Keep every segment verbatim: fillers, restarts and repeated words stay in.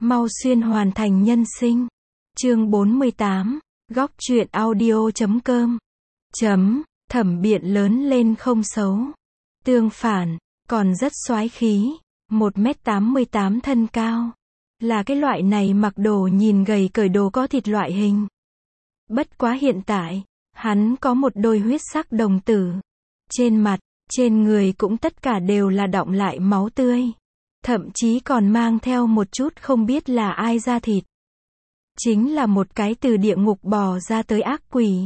Mau xuyên hoàn thành nhân sinh. Chương bốn mươi tám, góc truyện audio chấm com. Chấm, Thẩm Biện lớn lên không xấu. Tương phản, còn rất soái khí, một mét tám mươi tám thân cao. Là cái loại này mặc đồ nhìn gầy cởi đồ có thịt loại hình. Bất quá hiện tại, hắn có một đôi huyết sắc đồng tử. Trên mặt, trên người cũng tất cả đều là đọng lại máu tươi. Thậm chí còn mang theo một chút không biết là ai da thịt. Chính là một cái từ địa ngục bò ra tới ác quỷ.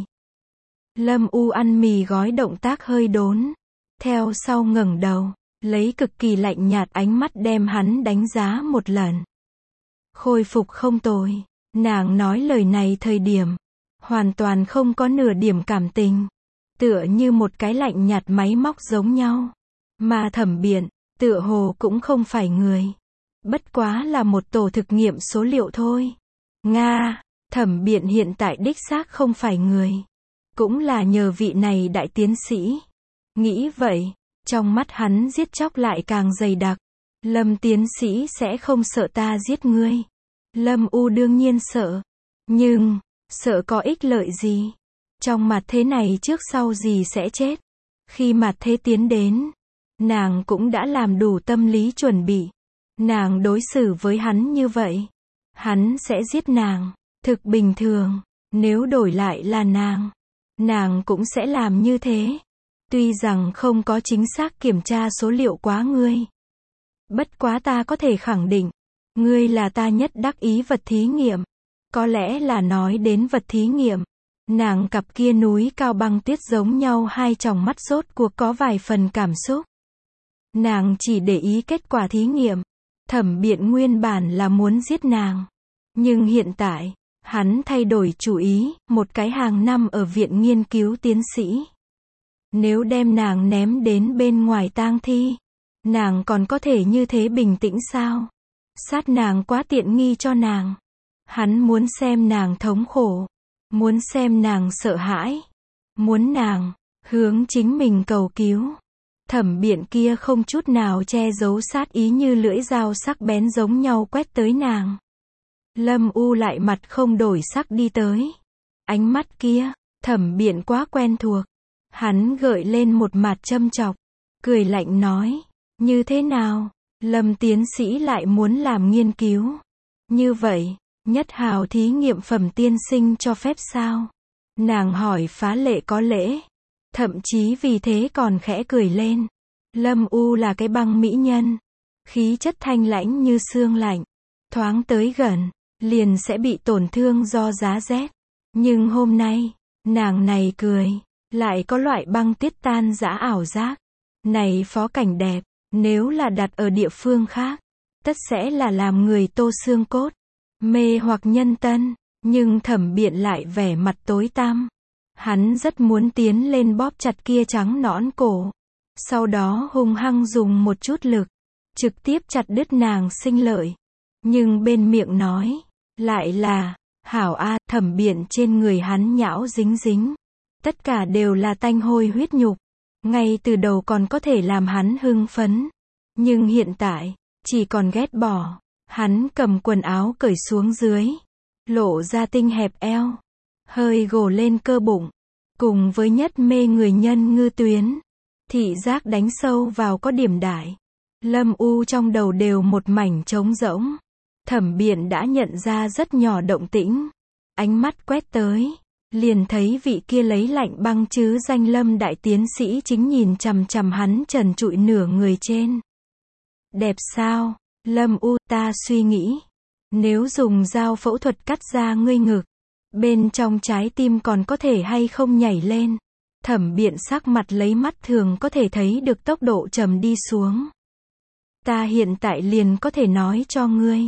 Lâm U ăn mì gói động tác hơi đốn. Theo sau ngẩng đầu, lấy cực kỳ lạnh nhạt ánh mắt đem hắn đánh giá một lần. Khôi phục không tồi. Nàng nói lời này thời điểm, hoàn toàn không có nửa điểm cảm tình. Tựa như một cái lạnh nhạt máy móc giống nhau. Mà Thẩm Biện, tựa hồ cũng không phải người. Bất quá là một tổ thực nghiệm số liệu thôi. Nga, Thẩm Biện hiện tại đích xác không phải người. Cũng là nhờ vị này đại tiến sĩ. Nghĩ vậy, trong mắt hắn giết chóc lại càng dày đặc. Lâm tiến sĩ sẽ không sợ ta giết ngươi. Lâm U đương nhiên sợ. Nhưng, sợ có ích lợi gì? Trong mặt thế này trước sau gì sẽ chết. Khi mặt thế tiến đến, nàng cũng đã làm đủ tâm lý chuẩn bị. Nàng đối xử với hắn như vậy. Hắn sẽ giết nàng. Thực bình thường. Nếu đổi lại là nàng, nàng cũng sẽ làm như thế. Tuy rằng không có chính xác kiểm tra số liệu quá ngươi. Bất quá ta có thể khẳng định, ngươi là ta nhất đắc ý vật thí nghiệm. Có lẽ là nói đến vật thí nghiệm. Nàng cặp kia núi cao băng tuyết giống nhau hai tròng mắt rốt cuộc có vài phần cảm xúc. Nàng chỉ để ý kết quả thí nghiệm. Thẩm Biện nguyên bản là muốn giết nàng. Nhưng hiện tại, hắn thay đổi chủ ý, một cái hàng năm ở viện nghiên cứu tiến sĩ. Nếu đem nàng ném đến bên ngoài tang thi, nàng còn có thể như thế bình tĩnh sao? Sát nàng quá tiện nghi cho nàng. Hắn muốn xem nàng thống khổ. Muốn xem nàng sợ hãi. Muốn nàng hướng chính mình cầu cứu. Thẩm Biện kia không chút nào che giấu sát ý như lưỡi dao sắc bén giống nhau quét tới nàng. Lâm U lại mặt không đổi sắc đi tới. Ánh mắt kia, Thẩm Biện quá quen thuộc. Hắn gợi lên một mặt châm chọc. Cười lạnh nói. Như thế nào? Lâm tiến sĩ lại muốn làm nghiên cứu. Như vậy, nhất hào thí nghiệm phẩm tiên sinh cho phép sao? Nàng hỏi phá lệ có lễ. Thậm chí vì thế còn khẽ cười lên. Lâm U là cái băng mỹ nhân. Khí chất thanh lãnh như sương lạnh. Thoáng tới gần, liền sẽ bị tổn thương do giá rét. Nhưng hôm nay, nàng này cười, lại có loại băng tuyết tan dã ảo giác. Này phó cảnh đẹp, nếu là đặt ở địa phương khác, tất sẽ là làm người tô xương cốt, mê hoặc nhân tân. Nhưng Thẩm Biện lại vẻ mặt tối tăm. Hắn rất muốn tiến lên bóp chặt kia trắng nõn cổ. Sau đó hung hăng dùng một chút lực, trực tiếp chặt đứt nàng sinh lợi. Nhưng bên miệng nói, lại là, hảo a, Thẩm Biện trên người hắn nhão dính dính. Tất cả đều là tanh hôi huyết nhục. Ngay từ đầu còn có thể làm hắn hưng phấn. Nhưng hiện tại, chỉ còn ghét bỏ. Hắn cầm quần áo cởi xuống dưới. Lộ ra tinh hẹp eo. Hơi gồ lên cơ bụng. Cùng với nhất mê người nhân ngư tuyến. Thị giác đánh sâu vào có điểm đại. Lâm U trong đầu đều một mảnh trống rỗng. Thẩm Biện đã nhận ra rất nhỏ động tĩnh. Ánh mắt quét tới. Liền thấy vị kia lấy lạnh băng chứ danh Lâm đại tiến sĩ chính nhìn chằm chằm hắn trần trụi nửa người trên. Đẹp sao? Lâm U, ta suy nghĩ. Nếu dùng dao phẫu thuật cắt ra ngươi ngực, bên trong trái tim còn có thể hay không nhảy lên. Thẩm Biện sắc mặt lấy mắt thường có thể thấy được tốc độ trầm đi xuống. Ta hiện tại liền có thể nói cho ngươi.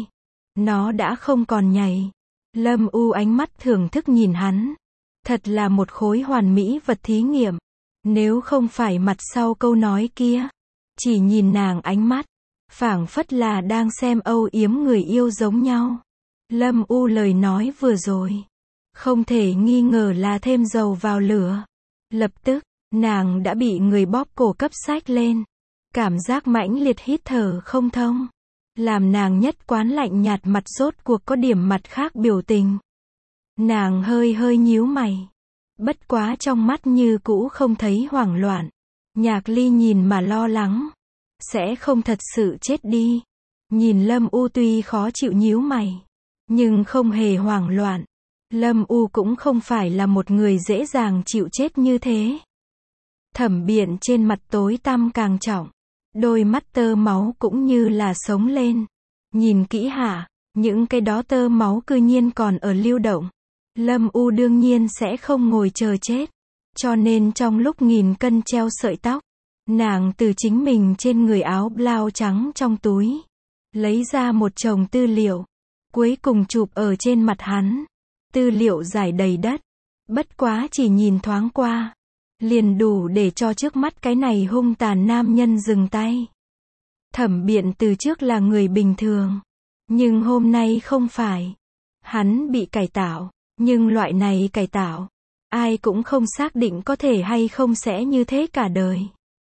Nó đã không còn nhảy. Lâm U ánh mắt thưởng thức nhìn hắn. Thật là một khối hoàn mỹ vật thí nghiệm. Nếu không phải mặt sau câu nói kia. Chỉ nhìn nàng ánh mắt. Phảng phất là đang xem âu yếm người yêu giống nhau. Lâm U lời nói vừa rồi. Không thể nghi ngờ là thêm dầu vào lửa. Lập tức, nàng đã bị người bóp cổ cấp xách lên. Cảm giác mãnh liệt hít thở không thông. làm nàng nhất quán lạnh nhạt mặt rốt cuộc có điểm mặt khác biểu tình. Nàng hơi hơi nhíu mày. Bất quá trong mắt như cũ không thấy hoảng loạn. Nhạc Ly nhìn mà lo lắng. Sẽ không thật sự chết đi. Nhìn Lâm U tuy khó chịu nhíu mày, nhưng không hề hoảng loạn. Lâm U cũng không phải là một người dễ dàng chịu chết như thế. Thẩm Biện trên mặt tối tăm càng trọng. Đôi mắt tơ máu cũng như là sống lên. Nhìn kỹ hả, những cái đó tơ máu cư nhiên còn ở lưu động. Lâm U đương nhiên sẽ không ngồi chờ chết. Cho nên trong lúc nghìn cân treo sợi tóc, nàng từ chính mình trên người áo blau trắng trong túi, lấy ra một chồng tư liệu. Cuối cùng chụp ở trên mặt hắn. Tư liệu rải đầy đất. Bất quá chỉ nhìn thoáng qua, liền đủ để cho trước mắt cái này hung tàn nam nhân dừng tay. Thẩm Biện từ trước là người bình thường. Nhưng hôm nay không phải. Hắn bị cải tạo. Nhưng loại này cải tạo, ai cũng không xác định có thể hay không sẽ như thế cả đời.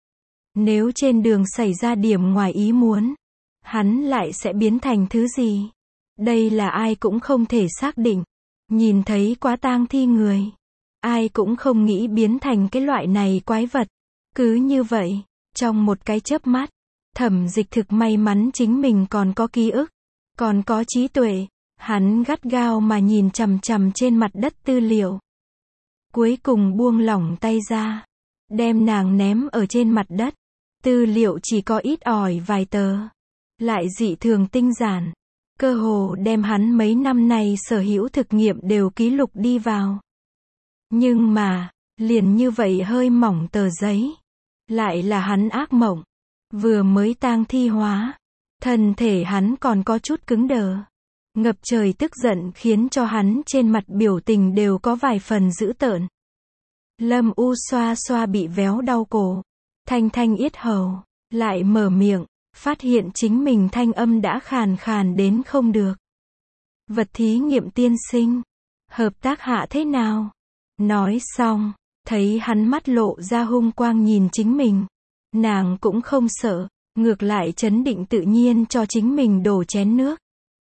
Nếu trên đường xảy ra điểm ngoài ý muốn, hắn lại sẽ biến thành thứ gì? Đây là ai cũng không thể xác định. Nhìn thấy quá tang thi người, ai cũng không nghĩ biến thành cái loại này quái vật. Cứ như vậy, trong một cái chớp mắt, Thẩm Dịch thực may mắn chính mình còn có ký ức, còn có trí tuệ. Hắn gắt gao mà nhìn chằm chằm trên mặt đất tư liệu. Cuối cùng buông lỏng tay ra, đem nàng ném ở trên mặt đất. Tư liệu chỉ có ít ỏi vài tờ, lại dị thường tinh giản, cơ hồ đem hắn mấy năm nay sở hữu thực nghiệm đều ký lục đi vào. Nhưng mà, liền như vậy hơi mỏng tờ giấy, lại là hắn ác mộng. Vừa mới tang thi hóa, thân thể hắn còn có chút cứng đờ. Ngập trời tức giận khiến cho hắn trên mặt biểu tình đều có vài phần dữ tợn. Lâm U xoa xoa bị véo đau cổ, thanh thanh yết hầu, lại mở miệng, phát hiện chính mình thanh âm đã khàn khàn đến không được. Vật thí nghiệm tiên sinh, hợp tác hạ thế nào? Nói xong, thấy hắn mắt lộ ra hung quang nhìn chính mình. Nàng cũng không sợ, ngược lại trấn định tự nhiên cho chính mình đổ chén nước.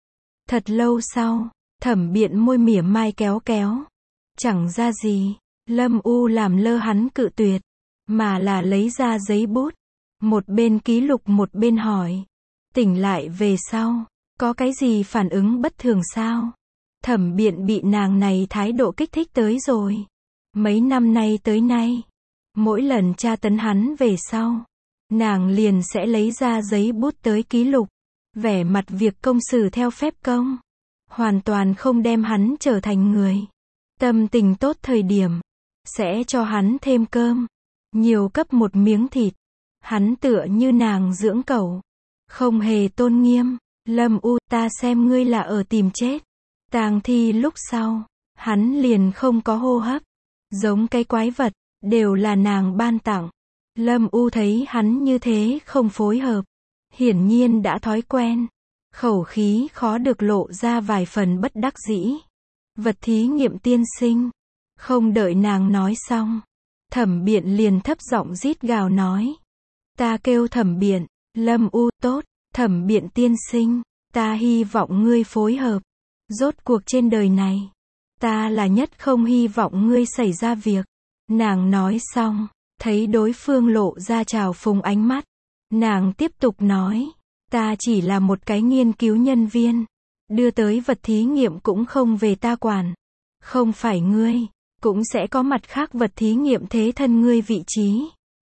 Thật lâu sau, Thẩm Biện môi mỉa mai kéo kéo. Chẳng ra gì, Lâm U làm lơ hắn cự tuyệt, mà là lấy ra giấy bút. Một bên ký lục một bên hỏi. Tỉnh lại về sau, có cái gì phản ứng bất thường sao? Thẩm Biện bị nàng này thái độ kích thích tới rồi. Mấy năm nay tới nay, mỗi lần tra tấn hắn về sau, nàng liền sẽ lấy ra giấy bút tới ký lục. Vẻ mặt việc công xử theo phép công, hoàn toàn không đem hắn trở thành người. Tâm tình tốt thời điểm, sẽ cho hắn thêm cơm, nhiều cấp một miếng thịt. Hắn tựa như nàng dưỡng cẩu, không hề tôn nghiêm. Lâm U, ta xem ngươi là ở tìm chết. Tang thi lúc sau, hắn liền không có hô hấp, giống cái quái vật, đều là nàng ban tặng. Lâm U thấy hắn như thế không phối hợp, hiển nhiên đã thói quen, khẩu khí khó được lộ ra vài phần bất đắc dĩ. Vật thí nghiệm tiên sinh. Không đợi nàng nói xong, Thẩm Biện liền thấp giọng rít gào nói. Ta kêu Thẩm Biện. Lâm U, tốt, Thẩm Biện tiên sinh, ta hy vọng ngươi phối hợp. Rốt cuộc trên đời này, ta là nhất không hy vọng ngươi xảy ra việc. Nàng nói xong, thấy đối phương lộ ra trào phúng ánh mắt. Nàng tiếp tục nói, ta chỉ là một cái nghiên cứu nhân viên, đưa tới vật thí nghiệm cũng không về ta quản. Không phải ngươi, cũng sẽ có mặt khác vật thí nghiệm thế thân ngươi vị trí.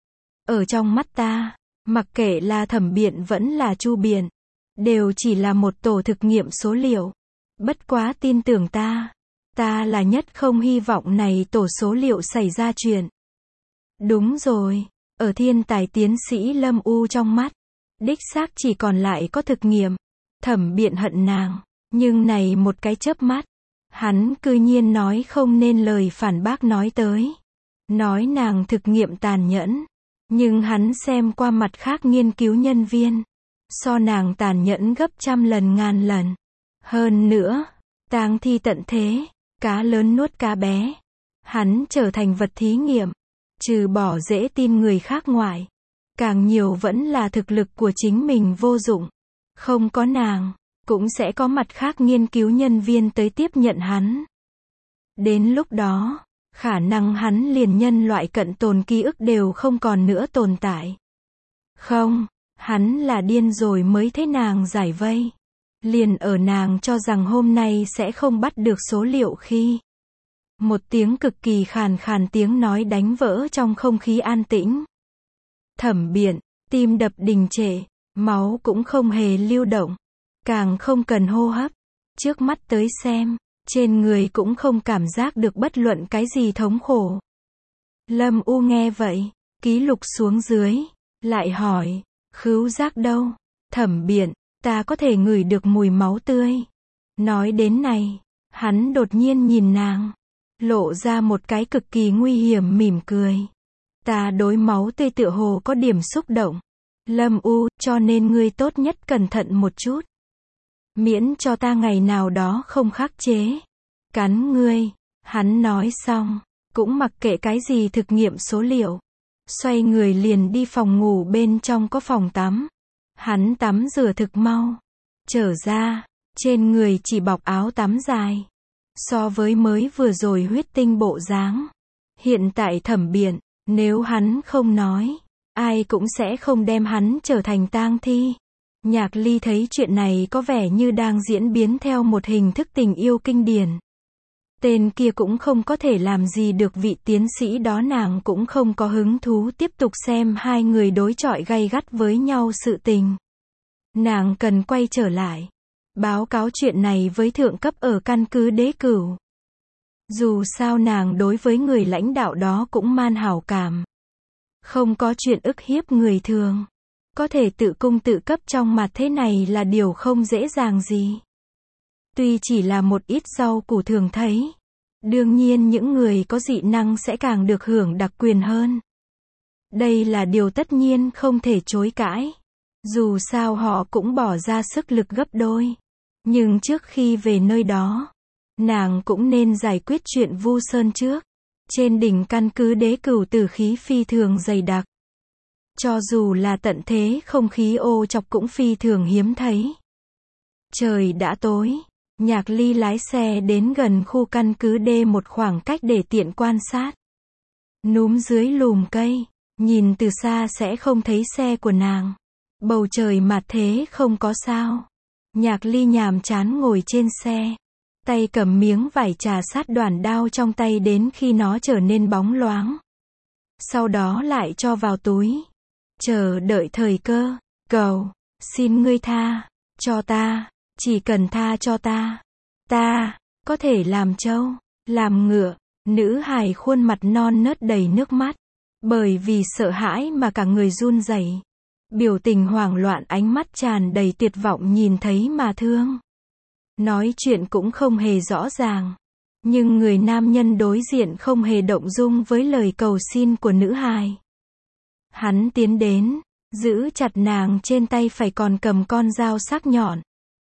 Ở trong mắt ta, mặc kệ là Thẩm Biện vẫn là Chu Biện, đều chỉ là một tổ thực nghiệm số liệu. Bất quá tin tưởng ta, ta là nhất không hy vọng này tổ số liệu xảy ra chuyện. Đúng rồi, ở thiên tài tiến sĩ Lâm U trong mắt, đích xác chỉ còn lại có thực nghiệm. Thẩm Biện hận nàng, nhưng này một cái chớp mắt, hắn cư nhiên nói không nên lời phản bác nói tới. Nói nàng thực nghiệm tàn nhẫn, nhưng hắn xem qua mặt khác nghiên cứu nhân viên, so nàng tàn nhẫn gấp trăm lần ngàn lần. Hơn nữa, tang thi tận thế, cá lớn nuốt cá bé. Hắn trở thành vật thí nghiệm, trừ bỏ dễ tin người khác ngoại, càng nhiều vẫn là thực lực của chính mình vô dụng. Không có nàng, cũng sẽ có mặt khác nghiên cứu nhân viên tới tiếp nhận hắn. Đến lúc đó, khả năng hắn liền nhân loại cận tồn ký ức đều không còn nữa tồn tại. Không, hắn là điên rồi mới thế nàng giải vây. Liền ở nàng cho rằng hôm nay sẽ không bắt được số liệu khi một tiếng cực kỳ khàn khàn tiếng nói đánh vỡ trong không khí an tĩnh. Thẩm Biện, tim đập đình trệ, máu cũng không hề lưu động, càng không cần hô hấp. Trước mắt tới xem, trên người cũng không cảm giác được bất luận cái gì thống khổ. Lâm U nghe vậy, ký lục xuống dưới, lại hỏi, khứu giác đâu? Thẩm Biện, ta có thể ngửi được mùi máu tươi. Nói đến này, hắn đột nhiên nhìn nàng, lộ ra một cái cực kỳ nguy hiểm mỉm cười. Ta đối máu tươi tựa hồ có điểm xúc động. Lâm U, cho nên ngươi tốt nhất cẩn thận một chút. Miễn cho ta ngày nào đó không khắc chế. Cắn ngươi. Hắn nói xong, cũng mặc kệ cái gì thực nghiệm số liệu. Xoay người liền đi phòng ngủ bên trong có phòng tắm. Hắn tắm rửa thực mau. Trở ra, trên người chỉ bọc áo tắm dài. So với mới vừa rồi huyết tinh bộ dáng. Hiện tại Thẩm Biện, nếu hắn không nói, ai cũng sẽ không đem hắn trở thành tang thi. Nhạc Ly thấy chuyện này có vẻ như đang diễn biến theo một hình thức tình yêu kinh điển. Tên kia cũng không có thể làm gì được vị tiến sĩ đó, nàng cũng không có hứng thú tiếp tục xem hai người đối chọi gay gắt với nhau sự tình. Nàng cần quay trở lại, báo cáo chuyện này với thượng cấp ở căn cứ Đế Cửu. Dù sao nàng đối với người lãnh đạo đó cũng man hảo cảm. Không có chuyện ức hiếp người thường. Có thể tự cung tự cấp trong mặt thế này là điều không dễ dàng gì. Tuy chỉ là một ít rau củ thường thấy. Đương nhiên những người có dị năng sẽ càng được hưởng đặc quyền hơn. Đây là điều tất nhiên không thể chối cãi. Dù sao họ cũng bỏ ra sức lực gấp đôi. Nhưng trước khi về nơi đó, nàng cũng nên giải quyết chuyện Vu Sơn trước. Trên đỉnh căn cứ Đế Cửu tử khí phi thường dày đặc. Cho dù là tận thế không khí ô chọc cũng phi thường hiếm thấy. Trời đã tối, Nhạc Ly lái xe đến gần khu căn cứ D một khoảng cách để tiện quan sát. Núm dưới lùm cây, nhìn từ xa sẽ không thấy xe của nàng. Bầu trời mạt thế không có sao. Nhạc Ly nhàm chán ngồi trên xe, tay cầm miếng vải trà sát đoàn đao trong tay đến khi nó trở nên bóng loáng. Sau đó lại cho vào túi. Chờ đợi thời cơ. Cầu, xin ngươi tha cho ta, chỉ cần tha cho ta. Ta có thể làm trâu, làm ngựa. Nữ hài khuôn mặt non nớt đầy nước mắt, bởi vì sợ hãi mà cả người run rẩy. Biểu tình hoảng loạn, ánh mắt tràn đầy tuyệt vọng, nhìn thấy mà thương. Nói chuyện cũng không hề rõ ràng, nhưng người nam nhân đối diện không hề động dung với lời cầu xin của nữ hài. Hắn tiến đến, giữ chặt nàng trên tay phải còn cầm con dao sắc nhọn.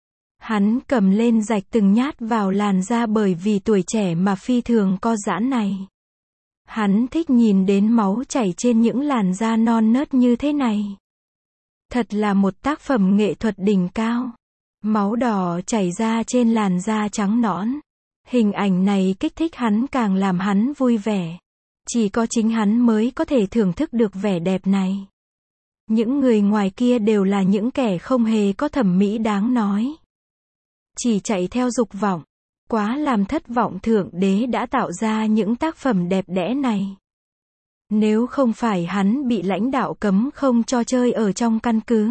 Hắn cầm lên rạch từng nhát vào làn da, bởi vì tuổi trẻ mà phi thường co giãn này. Hắn thích nhìn đến máu chảy trên những làn da non nớt như thế này. Thật là một tác phẩm nghệ thuật đỉnh cao. Máu đỏ chảy ra trên làn da trắng nõn. Hình ảnh này kích thích hắn, càng làm hắn vui vẻ. Chỉ có chính hắn mới có thể thưởng thức được vẻ đẹp này. Những người ngoài kia đều là những kẻ không hề có thẩm mỹ đáng nói. Chỉ chạy theo dục vọng. Quá làm thất vọng Thượng Đế đã tạo ra những tác phẩm đẹp đẽ này. Nếu không phải hắn bị lãnh đạo cấm không cho chơi ở trong căn cứ,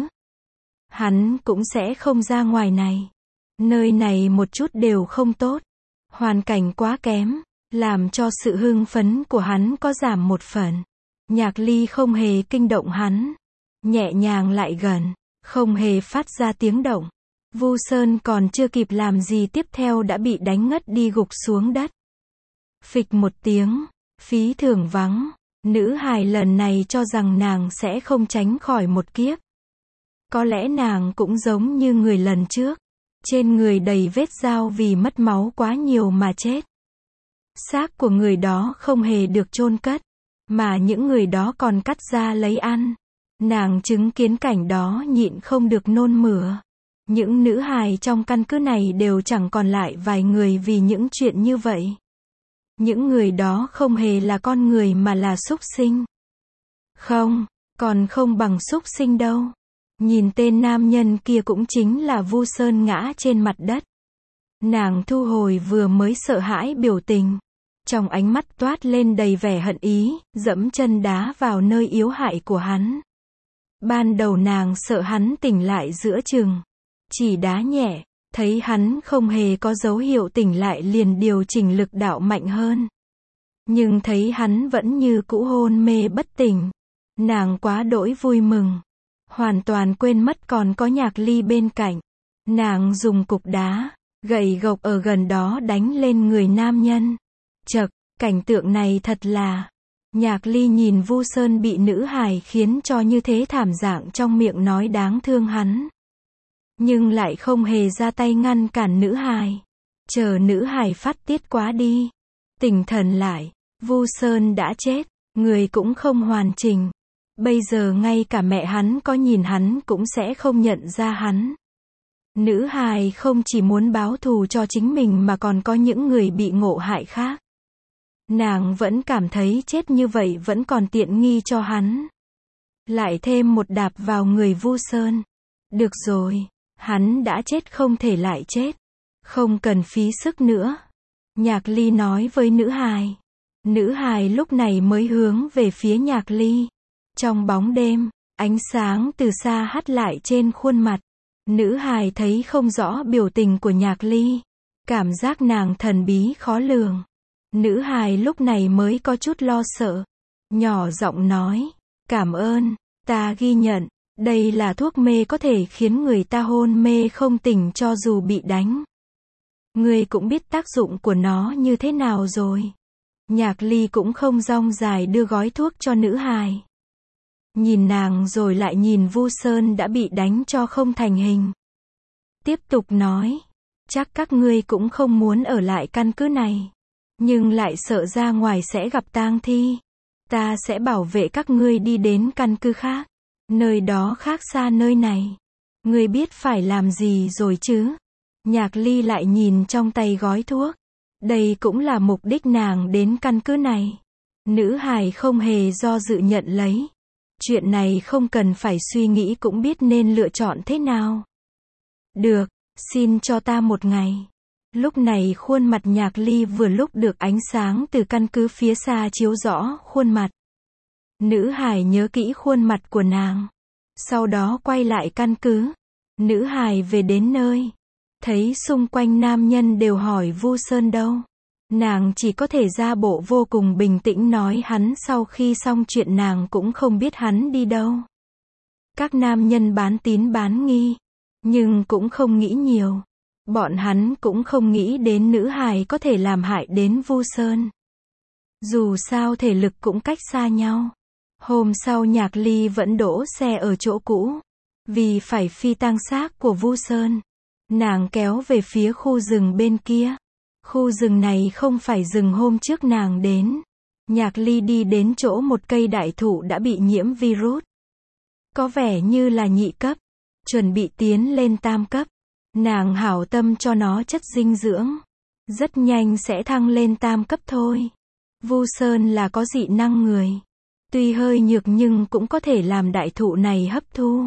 hắn cũng sẽ không ra ngoài này. Nơi này một chút đều không tốt. Hoàn cảnh quá kém, làm cho sự hưng phấn của hắn có giảm một phần. Nhạc Ly không hề kinh động hắn. Nhẹ nhàng lại gần, không hề phát ra tiếng động. Vu Sơn còn chưa kịp làm gì tiếp theo đã bị đánh ngất đi gục xuống đất. Phịch một tiếng, phí thường vắng. Nữ hài lần này cho rằng nàng sẽ không tránh khỏi một kiếp. Có lẽ nàng cũng giống như người lần trước. Trên người đầy vết dao vì mất máu quá nhiều mà chết. Xác của người đó không hề được chôn cất, mà những người đó còn cắt ra lấy ăn. Nàng chứng kiến cảnh đó nhịn không được nôn mửa. Những nữ hài trong căn cứ này đều chẳng còn lại vài người vì những chuyện như vậy. Những người đó không hề là con người mà là súc sinh. Không, còn không bằng súc sinh đâu. Nhìn tên nam nhân kia cũng chính là Vu Sơn ngã trên mặt đất. Nàng thu hồi vừa mới sợ hãi biểu tình. Trong ánh mắt toát lên đầy vẻ hận ý, dẫm chân đá vào nơi yếu hại của hắn. Ban đầu nàng sợ hắn tỉnh lại giữa chừng. Chỉ đá nhẹ, thấy hắn không hề có dấu hiệu tỉnh lại liền điều chỉnh lực đạo mạnh hơn. Nhưng thấy hắn vẫn như cũ hôn mê bất tỉnh. Nàng quá đỗi vui mừng. Hoàn toàn quên mất còn có Nhạc Ly bên cạnh. Nàng dùng cục đá, gậy gộc ở gần đó đánh lên người nam nhân. Chậc, cảnh tượng này thật là... Nhạc Ly nhìn Vu Sơn bị nữ hài khiến cho như thế thảm dạng trong miệng nói đáng thương hắn. Nhưng lại không hề ra tay ngăn cản nữ hài. Chờ nữ hài phát tiết quá đi. Tỉnh thần lại, Vu Sơn đã chết, người cũng không hoàn chỉnh. Bây giờ ngay cả mẹ hắn có nhìn hắn cũng sẽ không nhận ra hắn. Nữ hài không chỉ muốn báo thù cho chính mình mà còn có những người bị ngộ hại khác. Nàng vẫn cảm thấy chết như vậy vẫn còn tiện nghi cho hắn. Lại thêm một đạp vào người Vu Sơn. Được rồi, hắn đã chết không thể lại chết. Không cần phí sức nữa. Nhạc Ly nói với nữ hài. Nữ hài lúc này mới hướng về phía Nhạc Ly. Trong bóng đêm, ánh sáng từ xa hắt lại trên khuôn mặt. Nữ hài thấy không rõ biểu tình của Nhạc Ly. Cảm giác nàng thần bí khó lường. Nữ hài lúc này mới có chút lo sợ. Nhỏ giọng nói, cảm ơn, ta ghi nhận, đây là thuốc mê có thể khiến người ta hôn mê không tỉnh cho dù bị đánh. Ngươi cũng biết tác dụng của nó như thế nào rồi. Nhạc Ly cũng không rong dài đưa gói thuốc cho nữ hài. Nhìn nàng rồi lại nhìn Vu Sơn đã bị đánh cho không thành hình. Tiếp tục nói, chắc các ngươi cũng không muốn ở lại căn cứ này. Nhưng lại sợ ra ngoài sẽ gặp tang thi. Ta sẽ bảo vệ các ngươi đi đến căn cứ khác. Nơi đó khác xa nơi này. Ngươi biết phải làm gì rồi chứ? Nhạc Ly lại nhìn trong tay gói thuốc. Đây cũng là mục đích nàng đến căn cứ này. Nữ hài không hề do dự nhận lấy. Chuyện này không cần phải suy nghĩ cũng biết nên lựa chọn thế nào. Được, xin cho ta một ngày. Lúc này khuôn mặt Nhạc Ly vừa lúc được ánh sáng từ căn cứ phía xa chiếu rõ khuôn mặt. Nữ hài nhớ kỹ khuôn mặt của nàng. Sau đó quay lại căn cứ. Nữ hài về đến nơi. Thấy xung quanh nam nhân đều hỏi Vu Sơn đâu. Nàng chỉ có thể ra bộ vô cùng bình tĩnh nói hắn sau khi xong chuyện nàng cũng không biết hắn đi đâu. Các nam nhân bán tín bán nghi. Nhưng cũng không nghĩ nhiều. Bọn hắn cũng không nghĩ đến nữ hài có thể làm hại đến Vu Sơn. Dù sao thể lực cũng cách xa nhau. Hôm sau Nhạc Ly vẫn đỗ xe ở chỗ cũ. Vì phải phi tang xác của Vu Sơn. Nàng kéo về phía khu rừng bên kia. Khu rừng này không phải rừng hôm trước nàng đến. Nhạc Ly đi đến chỗ một cây đại thụ đã bị nhiễm virus. Có vẻ như là nhị cấp. Chuẩn bị tiến lên tam cấp. Nàng hảo tâm cho nó chất dinh dưỡng. Rất nhanh sẽ thăng lên tam cấp thôi. Vu Sơn là có dị năng người. Tuy hơi nhược nhưng cũng có thể làm đại thụ này hấp thu.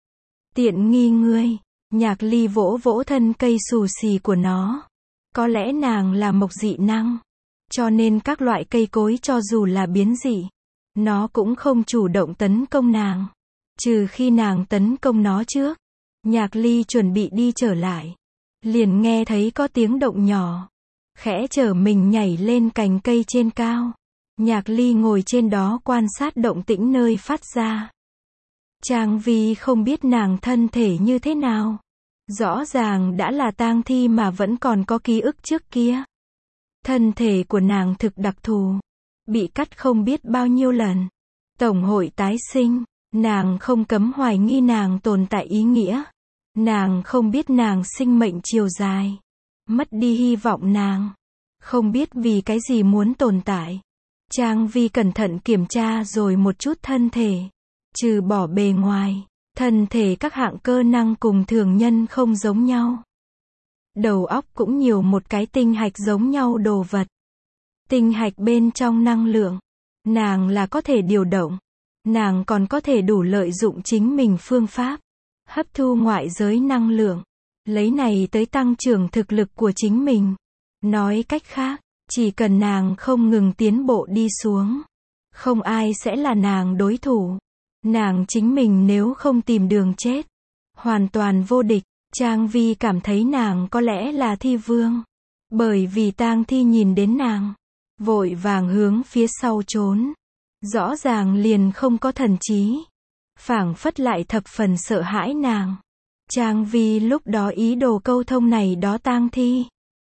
Tiện nghi ngươi. Nhạc Ly vỗ vỗ thân cây xù xì của nó. Có lẽ nàng là mộc dị năng. Cho nên các loại cây cối cho dù là biến dị. Nó cũng không chủ động tấn công nàng. Trừ khi nàng tấn công nó trước. Nhạc Ly chuẩn bị đi trở lại. Liền nghe thấy có tiếng động nhỏ. Khẽ chở mình nhảy lên cành cây trên cao. Nhạc Ly ngồi trên đó quan sát động tĩnh nơi phát ra. Trang Vi không biết nàng thân thể như thế nào. Rõ ràng đã là tang thi mà vẫn còn có ký ức trước kia. Thân thể của nàng thực đặc thù. Bị cắt không biết bao nhiêu lần. Tổng hội tái sinh. Nàng không cấm hoài nghi nàng tồn tại ý nghĩa. Nàng không biết nàng sinh mệnh chiều dài. Mất đi hy vọng nàng. Không biết vì cái gì muốn tồn tại. Trang Vi cẩn thận kiểm tra rồi một chút thân thể. Trừ bỏ bề ngoài. Thân thể các hạng cơ năng cùng thường nhân không giống nhau. Đầu óc cũng nhiều một cái tinh hạch giống nhau đồ vật. Tinh hạch bên trong năng lượng. Nàng là có thể điều động. Nàng còn có thể đủ lợi dụng chính mình phương pháp. Hấp thu ngoại giới năng lượng. Lấy này tới tăng trưởng thực lực của chính mình. Nói cách khác, chỉ cần nàng không ngừng tiến bộ đi xuống. Không ai sẽ là nàng đối thủ. Nàng chính mình nếu không tìm đường chết. Hoàn toàn vô địch. Trang Vi cảm thấy nàng có lẽ là thi vương. Bởi vì tang thi nhìn đến nàng. Vội vàng hướng phía sau trốn. Rõ ràng liền không có thần trí. Phảng phất lại thập phần sợ hãi nàng. Trang Vi lúc đó ý đồ câu thông này đó tang thi.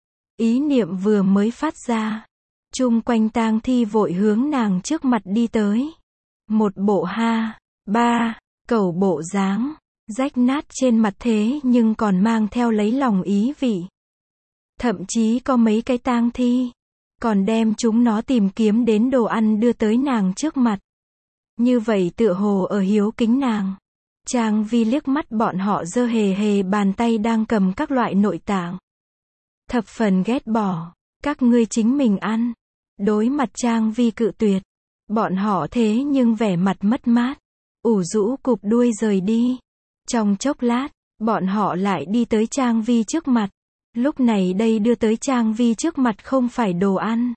Ý niệm vừa mới phát ra. Chung quanh tang thi vội hướng nàng trước mặt đi tới. Một bộ ha, ba, cẩu bộ dáng. Rách nát trên mặt thế nhưng còn mang theo lấy lòng ý vị. Thậm chí có mấy cái tang thi. Còn đem chúng nó tìm kiếm đến đồ ăn đưa tới nàng trước mặt. Như vậy tựa hồ ở hiếu kính nàng. Trang Vi liếc mắt bọn họ giơ hề hề bàn tay đang cầm các loại nội tạng. Thập phần ghét bỏ. Các ngươi chính mình ăn. Đối mặt Trang Vi cự tuyệt. Bọn họ thế nhưng vẻ mặt mất mát. Ủ rũ cụp đuôi rời đi. Trong chốc lát, bọn họ lại đi tới Trang Vi trước mặt. Lúc này đây đưa tới Trang Vi trước mặt không phải đồ ăn.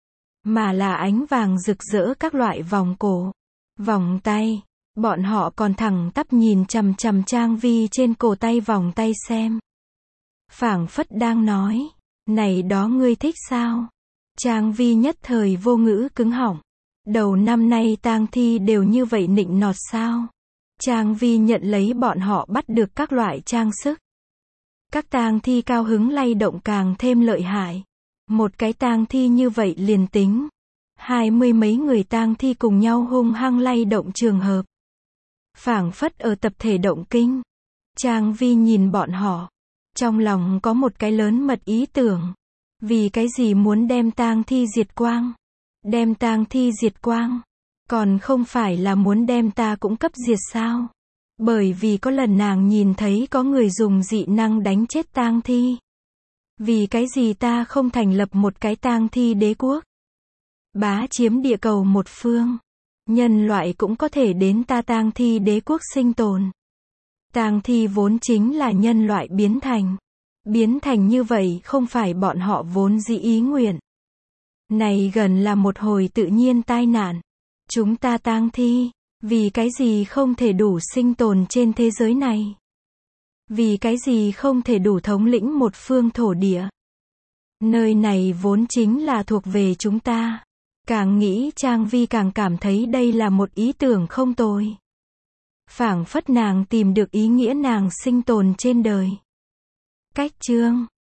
Mà là ánh vàng rực rỡ các loại vòng cổ. Vòng tay. Bọn họ còn thẳng tắp nhìn chằm chằm Trang Vi trên cổ tay vòng tay xem. Phảng phất đang nói. Này đó ngươi thích sao? Trang Vi nhất thời vô ngữ cứng họng. Đầu năm nay tang thi đều như vậy nịnh nọt sao? Trang Vi nhận lấy bọn họ bắt được các loại trang sức. Các tang thi cao hứng lay động càng thêm lợi hại. Một cái tang thi như vậy liền tính. Hai mươi mấy người tang thi cùng nhau hung hăng lay động trường hợp. Phảng phất ở tập thể động kinh. Trang Vi nhìn bọn họ. Trong lòng có một cái lớn mật ý tưởng. Vì cái gì muốn đem tang thi diệt quang? Đem tang thi diệt quang. Còn không phải là muốn đem ta cũng cấp diệt sao? Bởi vì có lần nàng nhìn thấy có người dùng dị năng đánh chết tang thi. Vì cái gì ta không thành lập một cái tang thi đế quốc? Bá chiếm địa cầu một phương. Nhân loại cũng có thể đến ta tang thi đế quốc sinh tồn. Tang thi vốn chính là nhân loại biến thành. Biến thành như vậy không phải bọn họ vốn dĩ ý nguyện. Này gần là một hồi tự nhiên tai nạn. Chúng ta tang thi, vì cái gì không thể đủ sinh tồn trên thế giới này? Vì cái gì không thể đủ thống lĩnh một phương thổ địa? Nơi này vốn chính là thuộc về chúng ta. Càng nghĩ Trang Vi càng cảm thấy đây là một ý tưởng không tồi. Phảng phất nàng tìm được ý nghĩa nàng sinh tồn trên đời. Cách chương